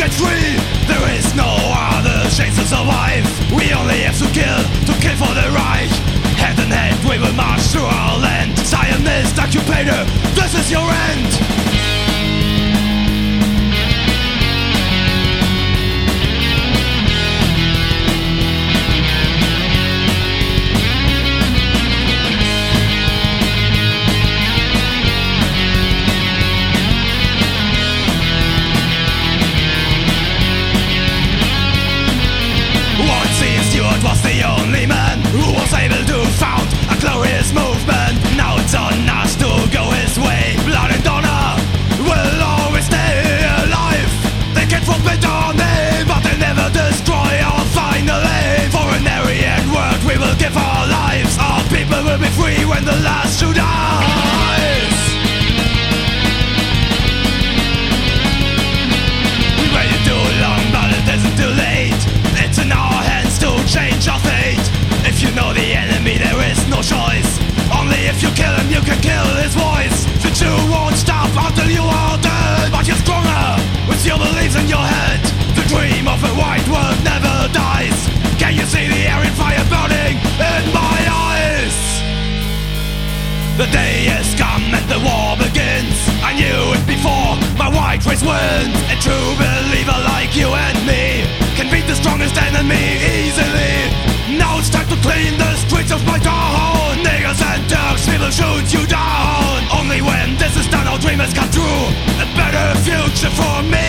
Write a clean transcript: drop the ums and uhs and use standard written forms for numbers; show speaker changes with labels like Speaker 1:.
Speaker 1: get free. There is no other chance to survive. We only have to kill for the Reich. Hand in hand we will march through our land. Zionist occupator, this is your end. Was the only man who was able to found a glorious movement. Now it's on us to go his way. Blood and honor will always stay alive. They can forbid our name, but they never destroy our final aim. For an Aryan world we will give our lives. Our people will be free when the last shoe dies. We waited too long, but it isn't too late. It's in our hands to change our fate. If you know the enemy, there is no choice. Only if you kill him, you can kill his voice. The Jew won't stop until you are dead. But you're stronger with your beliefs in your head. The dream of a white world never dies. Can you see the Aryan fire burning in my eyes? The day has come and the war begins. I knew it before my white race wins. A true believer like you and me can beat the strongest enemy easily. Now it's time to clean the streets of my town. Niggers and Turks, we will shoot you down. Only when this is done our dream has come true. A better future for me.